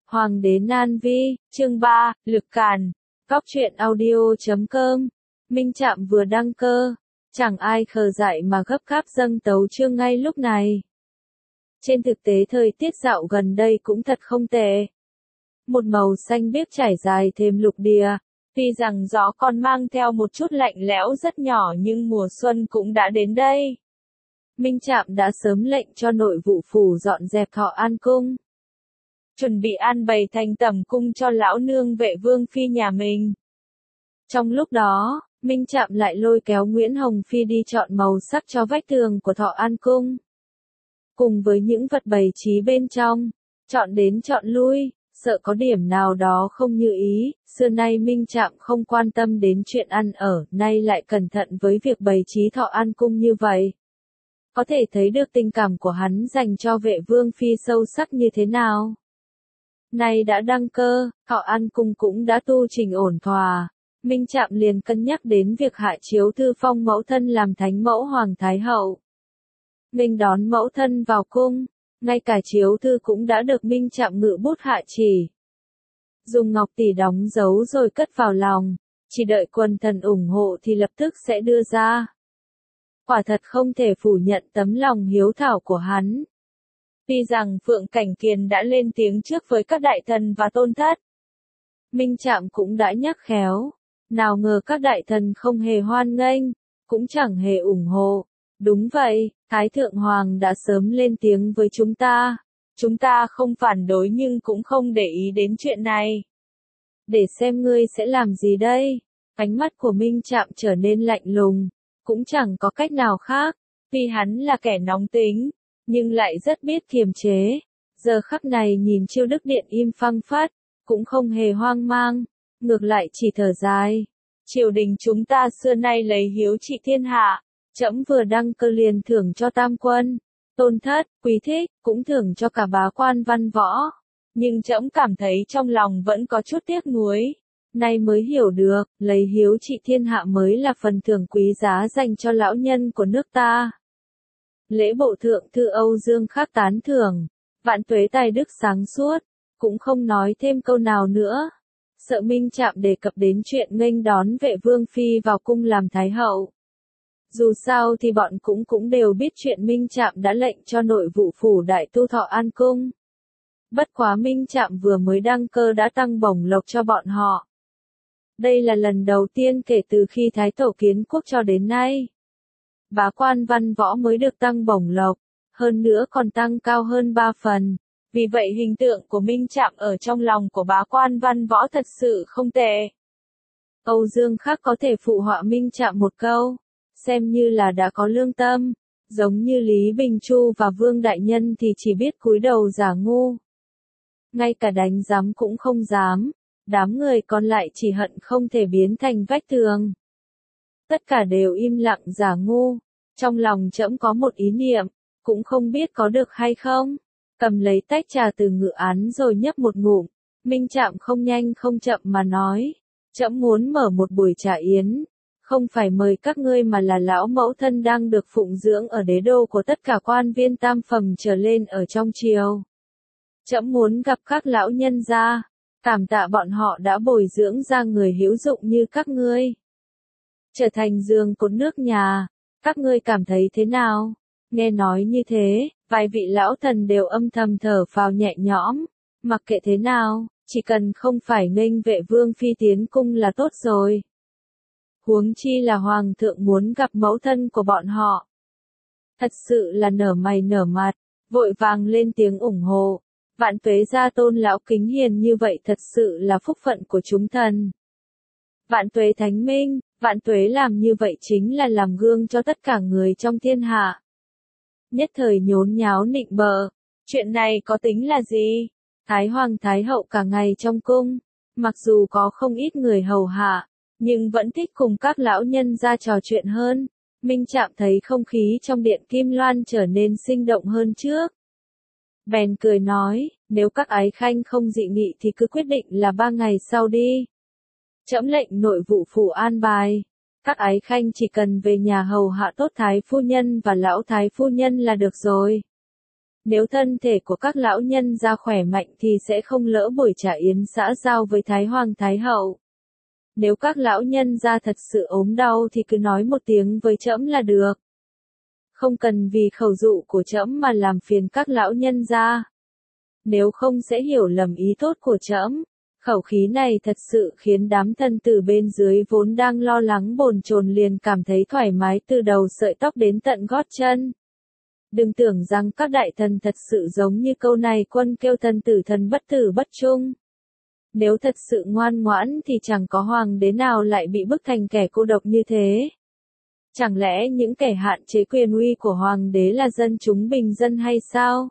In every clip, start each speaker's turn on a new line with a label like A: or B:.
A: Hoàng đế Nan Vi, chương 3, Lực Càn, Góc truyện audio.com. Minh Trạm vừa đăng cơ, chẳng ai khờ dại mà gấp gáp dâng tấu chương ngay lúc này. Trên thực tế thời tiết dạo gần đây cũng thật không tệ. Một màu xanh biếc trải dài thêm lục địa, tuy rằng gió còn mang theo một chút lạnh lẽo rất nhỏ nhưng mùa xuân cũng đã đến đây. Minh Trạm đã sớm lệnh cho nội vụ phủ dọn dẹp Thọ An Cung, chuẩn bị an bày thành tẩm cung cho lão nương Vệ Vương Phi nhà mình. Trong lúc đó, Minh Trạm lại lôi kéo Nguyễn Hồng Phi đi chọn màu sắc cho vách tường của Thọ An Cung. Cùng với những vật bày trí bên trong, chọn đến chọn lui, sợ có điểm nào đó không như ý, xưa nay Minh Trạm không quan tâm đến chuyện ăn ở, nay lại cẩn thận với việc bày trí Thọ An Cung như vậy. Có thể thấy được tình cảm của hắn dành cho Vệ Vương Phi sâu sắc như thế nào. Nay đã đăng cơ, Thọ An Cung cũng đã tu trình ổn thỏa. Minh Trạm liền cân nhắc đến việc hạ chiếu thư phong mẫu thân làm thánh mẫu Hoàng Thái Hậu. Mình đón mẫu thân vào cung, ngay cả chiếu thư cũng đã được Minh Trạm ngự bút hạ chỉ. Dùng ngọc tỷ đóng dấu rồi cất vào lòng, chỉ đợi quần thần ủng hộ thì lập tức sẽ đưa ra. Quả thật không thể phủ nhận tấm lòng hiếu thảo của hắn. Tuy rằng Phượng Cảnh Kiền đã lên tiếng trước với các đại thần và tôn thất, Minh Trạm cũng đã nhắc khéo, nào ngờ các đại thần không hề hoan nghênh, cũng chẳng hề ủng hộ. Đúng vậy, Thái Thượng Hoàng đã sớm lên tiếng với chúng ta không phản đối nhưng cũng không để ý đến chuyện này. Để xem ngươi sẽ làm gì đây? Ánh mắt của Minh Trạm trở nên lạnh lùng, cũng chẳng có cách nào khác, vì hắn là kẻ nóng tính, nhưng lại rất biết kiềm chế. Giờ khắc này nhìn Chiêu Đức Điện im phăng phất, cũng không hề hoang mang, ngược lại chỉ thở dài. Triều đình chúng ta xưa nay lấy hiếu trị thiên hạ, trẫm vừa đăng cơ liền thưởng cho tam quân, tôn thất, quý thích, cũng thưởng cho cả bá quan văn võ. Nhưng trẫm cảm thấy trong lòng vẫn có chút tiếc nuối. Nay mới hiểu được, lấy hiếu trị thiên hạ mới là phần thưởng quý giá dành cho lão nhân của nước ta. Lễ bộ thượng thư Âu Dương Khắc tán thưởng, vạn tuế tài đức sáng suốt, cũng không nói thêm câu nào nữa. Sợ Minh Trạm đề cập đến chuyện nghênh đón Vệ Vương Phi vào cung làm Thái Hậu. Dù sao thì bọn cũng đều biết chuyện Minh Trạm đã lệnh cho nội vụ phủ đại tu Thọ An Cung. Bất quá Minh Trạm vừa mới đăng cơ đã tăng bổng lộc cho bọn họ. Đây là lần đầu tiên kể từ khi Thái Tổ kiến quốc cho đến nay. Bá quan văn võ mới được tăng bổng lộc, hơn nữa còn tăng cao hơn 3 phần. Vì vậy hình tượng của Minh Trạm ở trong lòng của bá quan văn võ thật sự không tệ. Âu Dương Khắc có thể phụ họa Minh Trạm một câu, xem như là đã có lương tâm, giống như Lý Bình Chu và Vương Đại Nhân thì chỉ biết cúi đầu giả ngu. Ngay cả đánh giám cũng không dám, đám người còn lại chỉ hận không thể biến thành vách tường. Tất cả đều im lặng giả ngu, trong lòng trẫm có một ý niệm, cũng không biết có được hay không. Cầm lấy tách trà từ ngự án rồi nhấp một ngụm, Minh Trạm không nhanh không chậm mà nói, trẫm muốn mở một buổi trà yến, không phải mời các ngươi mà là lão mẫu thân đang được phụng dưỡng ở đế đô của tất cả quan viên tam phẩm trở lên ở trong triều. Trẫm muốn gặp các lão nhân gia, cảm tạ bọn họ đã bồi dưỡng ra người hữu dụng như các ngươi. Trở thành giường cột nước nhà, các ngươi cảm thấy thế nào? Nghe nói như thế, vài vị lão thần đều âm thầm thở phào nhẹ nhõm, mặc kệ thế nào, chỉ cần không phải nghênh Vệ Vương Phi tiến cung là tốt rồi. Huống chi là Hoàng thượng muốn gặp mẫu thân của bọn họ. Thật sự là nở mày nở mặt, vội vàng lên tiếng ủng hộ. Vạn tuế gia tôn lão kính hiền như vậy thật sự là phúc phận của chúng thần. Vạn tuế thánh minh, vạn tuế làm như vậy chính là làm gương cho tất cả người trong thiên hạ. Nhất thời nhốn nháo nịnh bợ, chuyện này có tính là gì? Thái Hoàng Thái Hậu cả ngày trong cung, mặc dù có không ít người hầu hạ, nhưng vẫn thích cùng các lão nhân ra trò chuyện hơn. Minh Trạm thấy không khí trong điện Kim Loan trở nên sinh động hơn trước. Bèn cười nói, nếu các ái khanh không dị nghị thì cứ quyết định là 3 ngày sau đi. Trẫm lệnh nội vụ phủ an bài. Các ái khanh chỉ cần về nhà hầu hạ tốt thái phu nhân và lão thái phu nhân là được rồi. Nếu thân thể của các lão nhân gia khỏe mạnh thì sẽ không lỡ buổi trà yến xã giao với Thái Hoàng Thái Hậu. Nếu các lão nhân gia thật sự ốm đau thì cứ nói một tiếng với trẫm là được. Không cần vì khẩu dụ của trẫm mà làm phiền các lão nhân gia. Nếu không sẽ hiểu lầm ý tốt của trẫm. Khẩu khí này thật sự khiến đám thân tử bên dưới vốn đang lo lắng bồn chồn liền cảm thấy thoải mái từ đầu sợi tóc đến tận gót chân. Đừng tưởng rằng các đại thần thật sự giống như câu này quân kêu thần bất tử bất trung. Nếu thật sự ngoan ngoãn thì chẳng có hoàng đế nào lại bị bức thành kẻ cô độc như thế. Chẳng lẽ những kẻ hạn chế quyền uy của hoàng đế là dân chúng bình dân hay sao?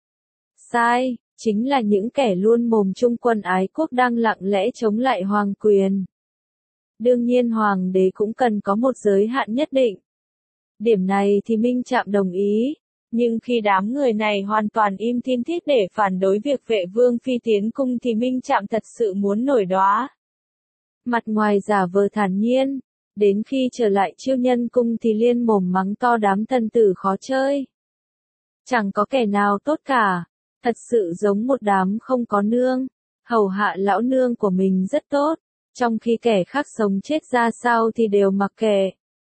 A: Sai, chính là những kẻ luôn mồm trung quân ái quốc đang lặng lẽ chống lại hoàng quyền. Đương nhiên hoàng đế cũng cần có một giới hạn nhất định. Điểm này thì Minh Trạm đồng ý. Nhưng khi đám người này hoàn toàn im thiên thít để phản đối việc vệ vương phi tiến cung thì Minh Trạm thật sự muốn nổi đoá. Mặt ngoài giả vờ thản nhiên, đến khi trở lại Chiêu Nhân cung thì liên mồm mắng to đám thần tử khó chơi. Chẳng có kẻ nào tốt cả, thật sự giống một đám không có nương, hầu hạ lão nương của mình rất tốt, trong khi kẻ khác sống chết ra sao thì đều mặc kệ.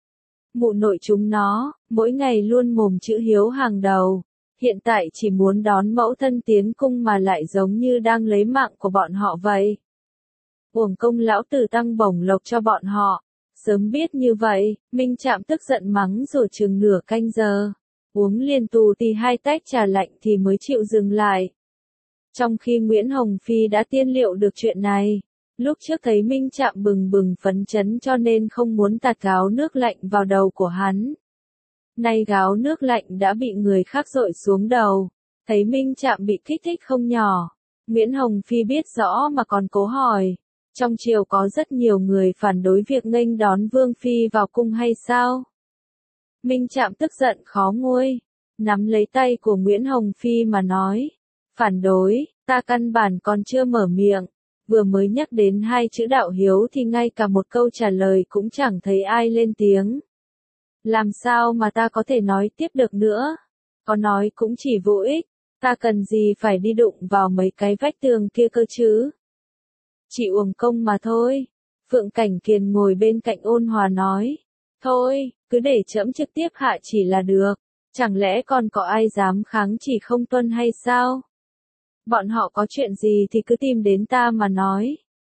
A: Mụ nội chúng nó, mỗi ngày luôn mồm chữ hiếu hàng đầu, hiện tại chỉ muốn đón mẫu thân tiến cung mà lại giống như đang lấy mạng của bọn họ vậy. Uổng công lão tử tăng bổng lộc cho bọn họ, sớm biết như vậy, Minh Trạm tức giận mắng rồi chừng nửa canh giờ, uống liền tù tì 2 tách trà lạnh thì mới chịu dừng lại. Trong khi Nguyễn Hồng Phi đã tiên liệu được chuyện này. Lúc trước thấy Minh Trạm bừng bừng phấn chấn cho nên không muốn tạt gáo nước lạnh vào đầu của hắn. Nay gáo nước lạnh đã bị người khác dội xuống đầu. Thấy Minh Trạm bị kích thích không nhỏ. Nguyễn Hồng Phi biết rõ mà còn cố hỏi. Trong triều có rất nhiều người phản đối việc nghênh đón Vương Phi vào cung hay sao? Minh Trạm tức giận khó nguôi. Nắm lấy tay của Nguyễn Hồng Phi mà nói. Phản đối, ta căn bản còn chưa mở miệng. Vừa mới nhắc đến 2 chữ đạo hiếu thì ngay cả một câu trả lời cũng chẳng thấy ai lên tiếng. Làm sao mà ta có thể nói tiếp được nữa? Có nói cũng chỉ vô ích, ta cần gì phải đi đụng vào mấy cái vách tường kia cơ chứ? Chỉ uổng công mà thôi. Phượng Cảnh Kiền ngồi bên cạnh ôn hòa nói. Thôi, cứ để trẫm trực tiếp hạ chỉ là được. Chẳng lẽ còn có ai dám kháng chỉ không tuân hay sao? Bọn họ có chuyện gì thì cứ tìm đến ta mà nói.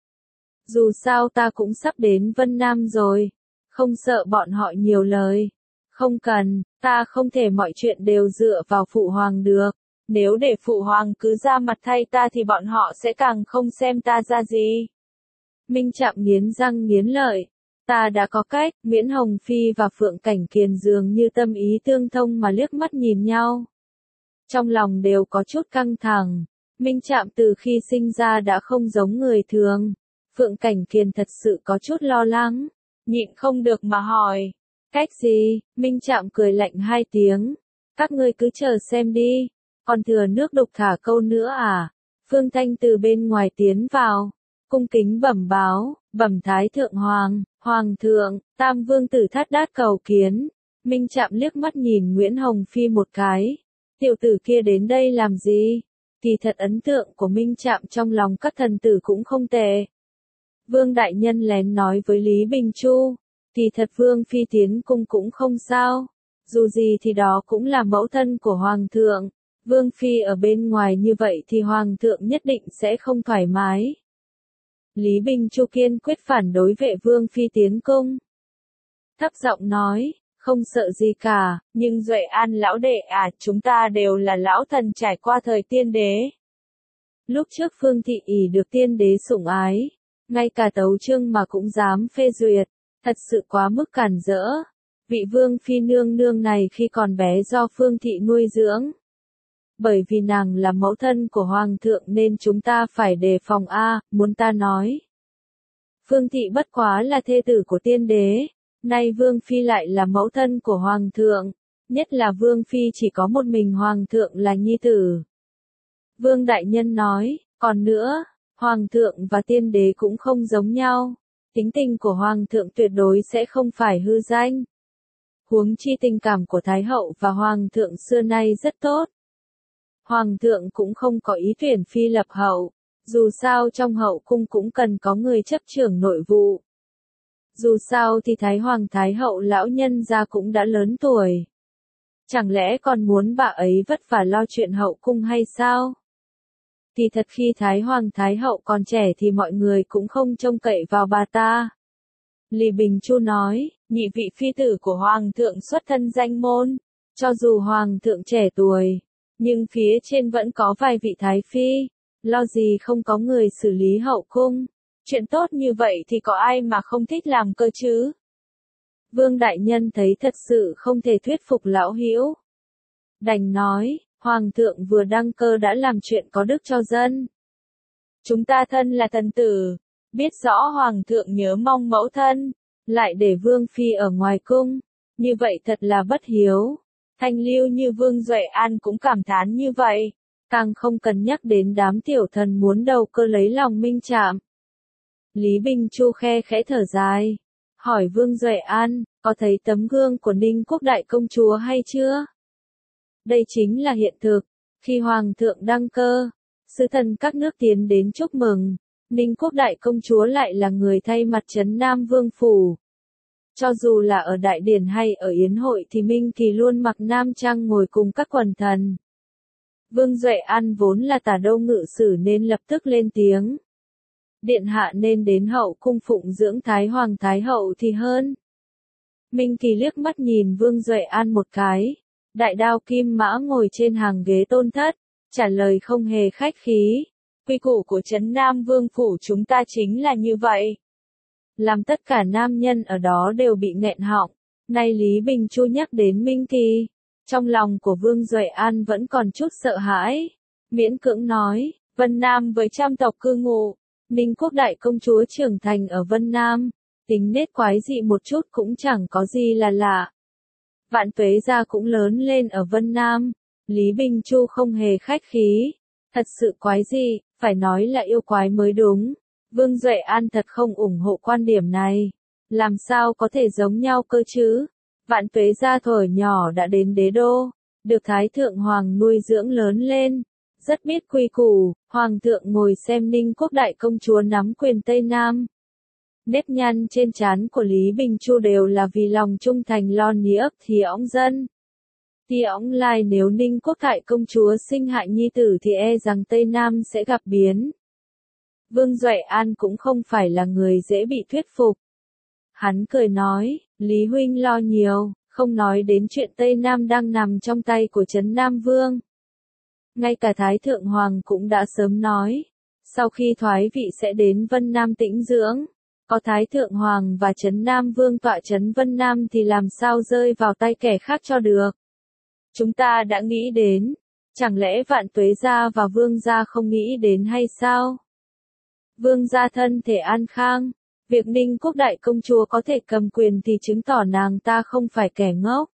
A: Dù sao ta cũng sắp đến Vân Nam rồi. Không sợ bọn họ nhiều lời. Không cần, ta không thể mọi chuyện đều dựa vào phụ hoàng được. Nếu để phụ hoàng cứ ra mặt thay ta thì bọn họ sẽ càng không xem ta ra gì. Minh Trạm nghiến răng nghiến lợi. Ta đã có cách. Nguyễn Hồng Phi và Phượng Cảnh Kiền dường như tâm ý tương thông mà liếc mắt nhìn nhau. Trong lòng đều có chút căng thẳng. Minh Trạm từ khi sinh ra đã không giống người thường. Phượng Cảnh Kiền thật sự có chút lo lắng. Nhịn không được mà hỏi. Cách gì? Minh Trạm cười lạnh 2 tiếng. Các ngươi cứ chờ xem đi. Còn thừa nước đục thả câu nữa à? Phương Thanh từ bên ngoài tiến vào. Cung kính bẩm báo. Bẩm Thái Thượng Hoàng. Hoàng thượng, Tam Vương tử Thát Đát cầu kiến. Minh Trạm liếc mắt nhìn Nguyễn Hồng Phi một cái. Tiểu tử kia đến đây làm gì? Kỳ thật ấn tượng của Minh Trạm trong lòng các thần tử cũng không tệ. Vương Đại Nhân lén nói với Lý Bình Chu. Kỳ thật Vương Phi tiến cung cũng không sao. Dù gì thì đó cũng là mẫu thân của Hoàng thượng. Vương Phi ở bên ngoài như vậy thì Hoàng thượng nhất định sẽ không thoải mái. Lý Bình Chu kiên quyết phản đối vệ Vương Phi tiến cung. Thấp giọng nói. Không sợ gì cả, nhưng Duệ An lão đệ à, chúng ta đều là lão thần trải qua thời tiên đế. Lúc trước Phương Thị ỷ được tiên đế sủng ái, ngay cả tấu chương mà cũng dám phê duyệt, thật sự quá mức cản rỡ. Vị Vương Phi nương nương này khi còn bé do Phương Thị nuôi dưỡng. Bởi vì nàng là mẫu thân của Hoàng thượng nên chúng ta phải đề phòng muốn ta nói. Phương Thị bất quá là thê tử của tiên đế. Nay Vương Phi lại là mẫu thân của Hoàng thượng, nhất là Vương Phi chỉ có một mình Hoàng thượng là nhi tử. Vương Đại Nhân nói, còn nữa, Hoàng thượng và tiên đế cũng không giống nhau, tính tình của Hoàng thượng tuyệt đối sẽ không phải hư danh. Huống chi tình cảm của Thái Hậu và Hoàng thượng xưa nay rất tốt. Hoàng thượng cũng không có ý tuyển phi lập hậu, dù sao trong hậu cung cũng cần có người chấp trưởng nội vụ. Dù sao thì Thái Hoàng Thái Hậu lão nhân gia cũng đã lớn tuổi. Chẳng lẽ còn muốn bà ấy vất vả lo chuyện hậu cung hay sao? Thì thật khi Thái Hoàng Thái Hậu còn trẻ thì mọi người cũng không trông cậy vào bà ta. Lý Bình Chu nói, nhị vị phi tử của Hoàng thượng xuất thân danh môn, cho dù Hoàng thượng trẻ tuổi, nhưng phía trên vẫn có vài vị Thái Phi, lo gì không có người xử lý hậu cung. Chuyện tốt như vậy thì có ai mà không thích làm cơ chứ? Vương Đại Nhân thấy thật sự không thể thuyết phục lão hữu. Đành nói, Hoàng thượng vừa đăng cơ đã làm chuyện có đức cho dân. Chúng ta thân là thần tử, biết rõ Hoàng thượng nhớ mong mẫu thân, lại để Vương Phi ở ngoài cung, như vậy thật là bất hiếu. Thanh lưu như Vương Duệ An cũng cảm thán như vậy, càng không cần nhắc đến đám tiểu thần muốn đầu cơ lấy lòng Minh Trạm. Lý Bình Chu khe khẽ thở dài, hỏi Vương Duệ An, có thấy tấm gương của Ninh Quốc Đại Công Chúa hay chưa? Đây chính là hiện thực, khi Hoàng thượng đăng cơ, sứ thần các nước tiến đến chúc mừng, Ninh Quốc Đại Công Chúa lại là người thay mặt trấn Nam Vương Phủ. Cho dù là ở đại điển hay ở yến hội thì Minh Kỳ luôn mặc nam trang ngồi cùng các quần thần. Vương Duệ An vốn là tả đô ngự sử nên lập tức lên tiếng. Điện hạ nên đến hậu cung phụng dưỡng Thái Hoàng Thái Hậu thì hơn. Minh Kỳ liếc mắt nhìn Vương Duệ An một cái. Đại đao kim mã ngồi trên hàng ghế tôn thất, trả lời không hề khách khí. Quy củ của trấn Nam Vương Phủ chúng ta chính là như vậy. Làm tất cả nam nhân ở đó đều bị nghẹn họng. Nay Lý Bình Chu nhắc đến Minh Kỳ. Trong lòng của Vương Duệ An vẫn còn chút sợ hãi. Miễn cưỡng nói, Vân Nam với trăm tộc cư ngụ. Ninh Quốc Đại Công Chúa trưởng thành ở Vân Nam. Tính nết quái dị một chút cũng chẳng có gì là lạ. Vạn Tuế gia cũng lớn lên ở Vân Nam. Lý Bình Chu không hề khách khí. Thật sự quái dị, phải nói là yêu quái mới đúng. Vương Duệ An thật không ủng hộ quan điểm này. Làm sao có thể giống nhau cơ chứ? Vạn Tuế gia thuở nhỏ đã đến đế đô, được Thái Thượng Hoàng nuôi dưỡng lớn lên. Rất biết quy củ, Hoàng thượng ngồi xem Ninh Quốc Đại Công Chúa nắm quyền Tây Nam. Nếp nhăn trên trán của Lý Bình Chu đều là vì lòng trung thành lo niếc thì óng dân. Thì óng lai nếu Ninh Quốc Đại Công Chúa sinh hại nhi tử thì e rằng Tây Nam sẽ gặp biến. Vương Duệ An cũng không phải là người dễ bị thuyết phục. Hắn cười nói, Lý Huynh lo nhiều, không nói đến chuyện Tây Nam đang nằm trong tay của trấn Nam Vương. Ngay cả Thái Thượng Hoàng cũng đã sớm nói, sau khi thoái vị sẽ đến Vân Nam tĩnh dưỡng. Có Thái Thượng Hoàng và trấn Nam Vương tọa trấn Vân Nam thì làm sao rơi vào tay kẻ khác cho được. Chúng ta đã nghĩ đến, chẳng lẽ Vạn Tuế gia và Vương gia không nghĩ đến hay sao? Vương gia thân thể an khang, việc Ninh Quốc Đại Công Chúa có thể cầm quyền thì chứng tỏ nàng ta không phải kẻ ngốc.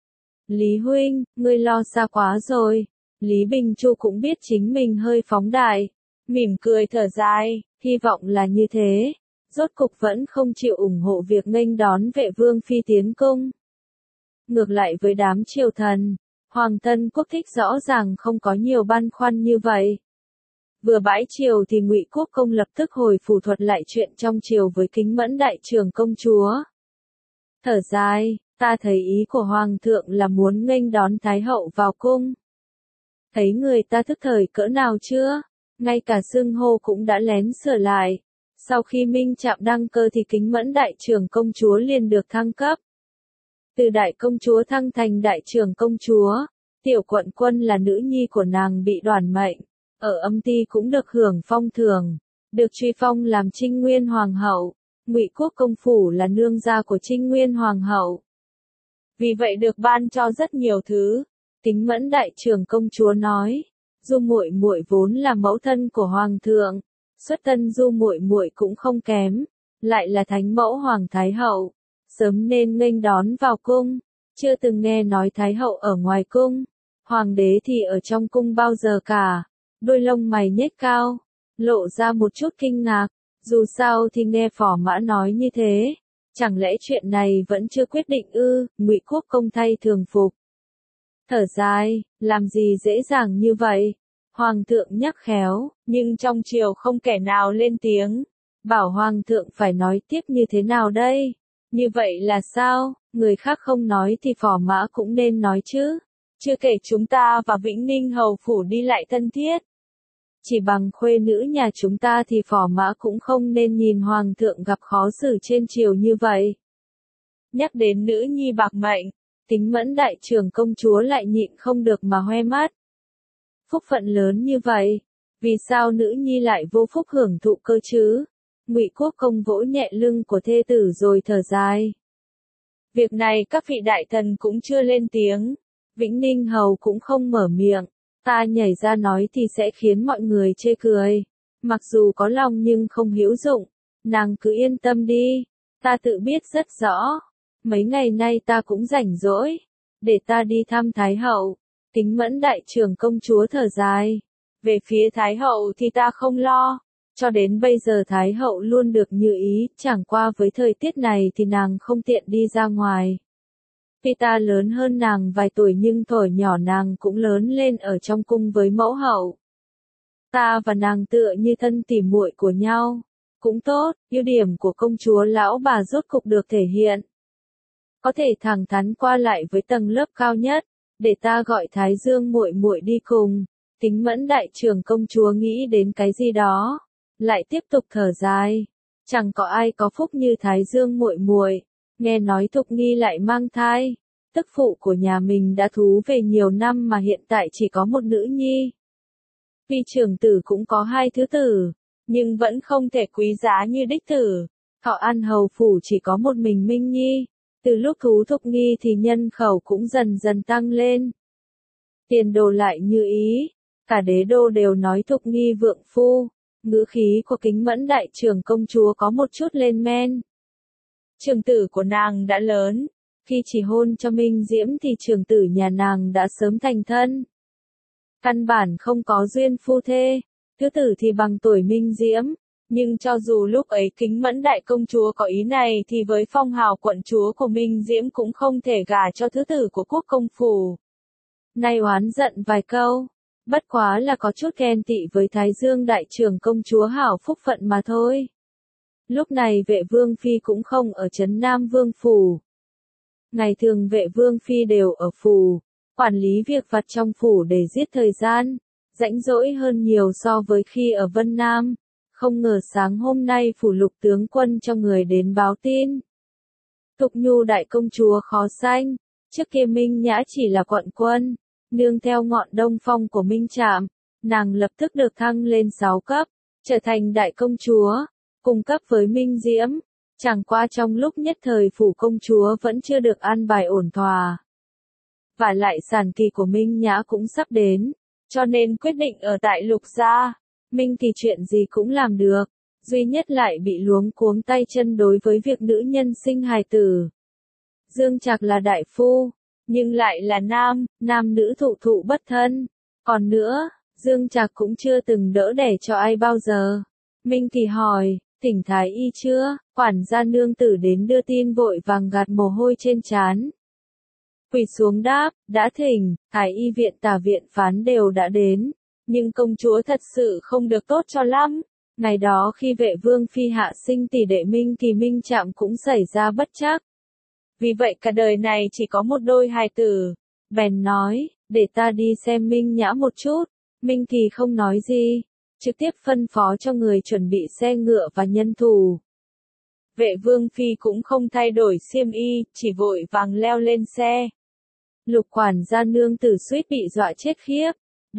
A: Lý Huynh, ngươi lo xa quá rồi. Lý Bình Chu cũng biết chính mình hơi phóng đại, mỉm cười thở dài, hy vọng là như thế. Rốt cục vẫn không chịu ủng hộ việc nghênh đón vệ vương phi tiến cung. Ngược lại với đám triều thần, Hoàng thân quốc thích rõ ràng không có nhiều băn khoăn như vậy. Vừa bãi triều thì Ngụy Quốc công lập tức hồi phủ thuật lại chuyện trong triều với Kính Mẫn đại trưởng công chúa. Thở dài, ta thấy ý của Hoàng thượng là muốn nghênh đón Thái hậu vào cung. Thấy người ta thức thời cỡ nào chưa? Ngay cả xưng hô cũng đã lén sửa lại. Sau khi Minh Trạm đăng cơ thì Kính Mẫn đại trưởng công chúa liền được thăng cấp. Từ đại công chúa thăng thành đại trưởng công chúa, Tiểu Quận Quân là nữ nhi của nàng bị đoản mệnh, ở âm ty cũng được hưởng phong thưởng, được truy phong làm Trinh Nguyên Hoàng hậu, Ngụy Quốc công phủ là nương gia của Trinh Nguyên Hoàng hậu. Vì vậy được ban cho rất nhiều thứ. Kính Mẫn đại trưởng công chúa nói, Du muội muội vốn là mẫu thân của Hoàng thượng. Xuất thân Du muội muội cũng không kém, lại là thánh mẫu Hoàng Thái hậu, sớm nên nghênh đón vào cung, chưa từng nghe nói Thái hậu ở ngoài cung, hoàng đế thì ở trong cung bao giờ cả. Đôi lông mày nhếch cao, lộ ra một chút kinh ngạc, dù sao thì nghe Phò Mã nói như thế, chẳng lẽ chuyện này vẫn chưa quyết định ư? Ngụy Quốc công thay thường phục. Thở dài, làm gì dễ dàng như vậy? Hoàng thượng nhắc khéo, nhưng trong triều không kẻ nào lên tiếng. Bảo hoàng thượng phải nói tiếp như thế nào đây? Như vậy là sao? Người khác không nói thì phò mã cũng nên nói chứ. Chưa kể chúng ta và Vĩnh Ninh hầu phủ đi lại thân thiết. Chỉ bằng khuê nữ nhà chúng ta thì phò mã cũng không nên nhìn hoàng thượng gặp khó xử trên triều như vậy. Nhắc đến nữ nhi bạc mệnh, Tính Mẫn đại trưởng công chúa lại nhịn không được mà hoe mắt. Phúc phận lớn như vậy, vì sao nữ nhi lại vô phúc hưởng thụ cơ chứ? Ngụy Quốc Công vỗ nhẹ lưng của thê tử rồi thở dài. Việc này các vị đại thần cũng chưa lên tiếng, Vĩnh Ninh hầu cũng không mở miệng, ta nhảy ra nói thì sẽ khiến mọi người chê cười. Mặc dù có lòng nhưng không hữu dụng, nàng cứ yên tâm đi, ta tự biết rất rõ. Mấy ngày nay ta cũng rảnh rỗi, để ta đi thăm Thái hậu. Tính Mẫn đại trưởng công chúa thở dài. Về phía Thái hậu thì ta không lo. Cho đến bây giờ Thái hậu luôn được như ý, chẳng qua với thời tiết này thì nàng không tiện đi ra ngoài. Tuy ta lớn hơn nàng vài tuổi nhưng thuở nhỏ nàng cũng lớn lên ở trong cung với mẫu hậu. Ta và nàng tựa như thân tỉ muội của nhau. Cũng tốt, ưu điểm của công chúa lão bà rốt cục được thể hiện. Có thể thẳng thắn qua lại với tầng lớp cao nhất, để ta gọi Thái Dương muội muội đi cùng. Tính Mẫn đại trưởng công chúa nghĩ đến cái gì đó, lại tiếp tục thở dài. Chẳng có ai có phúc như Thái Dương muội muội. Nghe nói Thục Nghi lại mang thai, tức phụ của nhà mình đã thú về nhiều năm mà hiện tại chỉ có một nữ nhi. Tuy trưởng tử cũng có hai thứ tử, nhưng vẫn không thể quý giá như đích tử. Thọ An hầu phủ chỉ có một mình Minh Nhi. Từ lúc thú Thục Nghi thì nhân khẩu cũng dần dần tăng lên. Tiền đồ lại như ý, cả đế đô đều nói Thục Nghi vượng phu. Ngữ khí của Kính Mẫn đại trưởng công chúa có một chút lên men. Trưởng tử của nàng đã lớn, khi chỉ hôn cho Minh Diễm thì trưởng tử nhà nàng đã sớm thành thân. Căn bản không có duyên phu thê, thứ tử thì bằng tuổi Minh Diễm, nhưng cho dù lúc ấy Kính Mẫn đại công chúa có ý này thì với phong hào quận chúa của Minh Diễm cũng không thể gả cho thứ tử của quốc công phủ. Nay oán giận vài câu, bất quá là có chút ghen tị với Thái Dương đại trưởng công chúa hảo phúc phận mà thôi. Lúc này Vệ Vương Phi cũng không ở trấn Nam Vương Phủ. Ngày thường Vệ Vương Phi đều ở phủ, quản lý việc vặt trong phủ để giết thời gian, rãnh rỗi hơn nhiều so với khi ở Vân Nam. Không ngờ sáng hôm nay phủ Lục tướng quân cho người đến báo tin. Thục Nhu đại công chúa khó sanh, trước kia Minh Nhã chỉ là quận quân, nương theo ngọn đông phong của Minh Trạm, nàng lập tức được thăng lên 6 cấp, trở thành đại công chúa, cùng cấp với Minh Diễm. Chẳng qua trong lúc nhất thời phủ công chúa vẫn chưa được an bài ổn thỏa. Và lại sản kỳ của Minh Nhã cũng sắp đến, cho nên quyết định ở tại Lục gia. Minh thì chuyện gì cũng làm được, duy nhất lại bị luống cuống tay chân đối với việc nữ nhân sinh hài tử. Dương Trạc là đại phu, nhưng lại là nam nữ thụ thụ bất thân. Còn nữa, Dương Trạc cũng chưa từng đỡ đẻ cho ai bao giờ. Minh thì hỏi, thỉnh thái y chưa? Quản gia nương tử đến đưa tin vội vàng gạt mồ hôi trên trán. Quỳ xuống đáp, đã thỉnh, thái y viện tả viện phán đều đã đến. Nhưng công chúa thật sự không được tốt cho lắm. Ngày đó khi Vệ Vương Phi hạ sinh tỷ đệ Minh thì Minh Trạm cũng xảy ra bất trắc. Vì vậy cả đời này chỉ có một đôi hài tử. Bèn nói, để ta đi xem Minh Nhã một chút. Minh thì không nói gì, trực tiếp phân phó cho người chuẩn bị xe ngựa và nhân thủ. Vệ Vương Phi cũng không thay đổi xiêm y, chỉ vội vàng leo lên xe. Lục quản gia nương tử suýt bị dọa chết khiếp.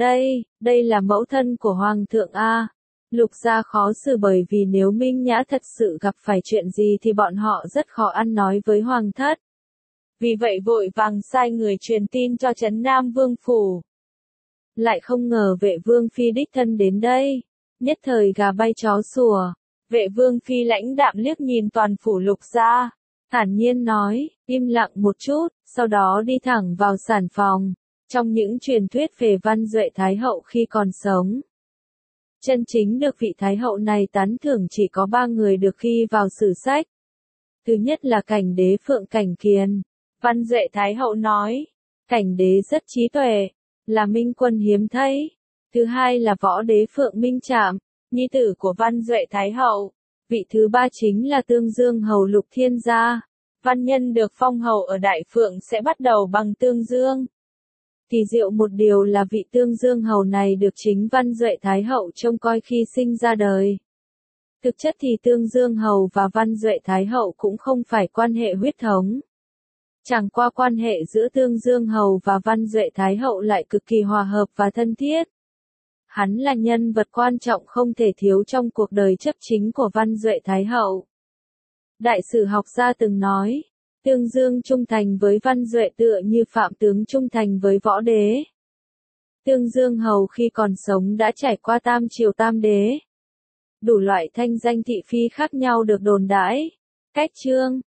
A: Đây là mẫu thân của Hoàng thượng A. Lục gia khó xử bởi vì nếu Minh Nhã thật sự gặp phải chuyện gì thì bọn họ rất khó ăn nói với Hoàng thất. Vì vậy vội vàng sai người truyền tin cho trấn Nam Vương Phủ. Lại không ngờ Vệ Vương Phi đích thân đến đây. Nhất thời gà bay chó sủa. Vệ Vương Phi lãnh đạm liếc nhìn toàn phủ Lục gia, thản nhiên nói, im lặng một chút, sau đó đi thẳng vào sản phòng. Trong những truyền thuyết về Văn Duệ Thái Hậu khi còn sống, chân chính được vị Thái Hậu này tán thưởng chỉ có 3 người được ghi vào sử sách. Thứ nhất là Cảnh Đế Phượng Cảnh Kiền. Văn Duệ Thái Hậu nói, Cảnh đế rất trí tuệ, là minh quân hiếm thấy. Thứ hai là võ đế Phượng Minh Trạm, nhi tử của Văn Duệ Thái Hậu. Vị thứ ba chính là Tương Dương Hầu Lục Thiên Gia. Văn nhân được phong hầu ở Đại Phượng sẽ bắt đầu bằng Tương Dương. Kỳ diệu một điều là vị Tương Dương Hầu này được chính Văn Duệ Thái Hậu trông coi khi sinh ra đời. Thực chất thì Tương Dương Hầu và Văn Duệ Thái Hậu cũng không phải quan hệ huyết thống. Chẳng qua quan hệ giữa Tương Dương Hầu và Văn Duệ Thái Hậu lại cực kỳ hòa hợp và thân thiết. Hắn là nhân vật quan trọng không thể thiếu trong cuộc đời chấp chính của Văn Duệ Thái Hậu. Đại sử học gia từng nói, Tương Dương trung thành với Văn Duệ tựa như Phạm tướng trung thành với võ đế. Tương Dương Hầu khi còn sống đã trải qua tam triều tam đế. Đủ loại thanh danh thị phi khác nhau được đồn đãi. Cách chương